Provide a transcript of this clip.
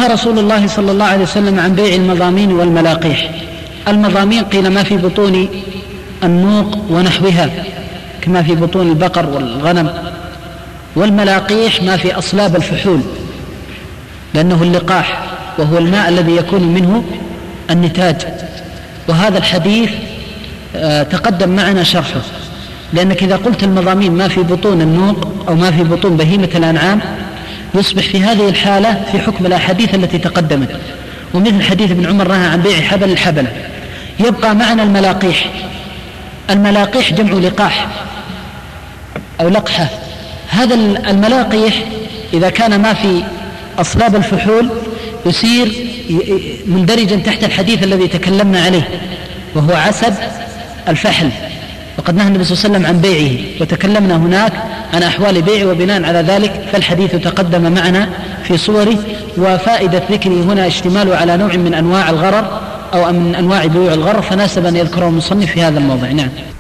نهى رسول الله صلى الله عليه وسلم عن بيع المضامين والملاقيح. المضامين قيل ما في بطون النوق ونحوها كما في بطون البقر والغنم، والملاقيح ما في أصلاب الفحول لأنه اللقاح وهو الماء الذي يكون منه النتاج. وهذا الحديث تقدم معنا شرحه، لأنك إذا قلت المضامين ما في بطون النوق أو ما في بطون بهيمة الأنعام يصبح في هذه الحالة في حكم الأحاديث التي تقدمت، ومثل حديث ابن عمر نهى عن بيع حبل الحبلة. يبقى معنا الملاقيح. الملاقيح جمع لقاح أو لقحة. هذا الملاقيح إذا كان ما في أصلاب الفحول يصير مندرجا تحت الحديث الذي تكلمنا عليه وهو عسب الفحل، وقد نهى النبي صلى الله عليه وسلم عن بيعه، وتكلمنا هناك عن أحوال بيعه، وبناء على ذلك فالحديث تقدم معنا في صوره. وفائدة ذكره هنا اشتماله على نوع من أنواع الغرر أو من أنواع بيوع الغرر، فناسب أن يذكره المصنف في هذا الموضع. نعم.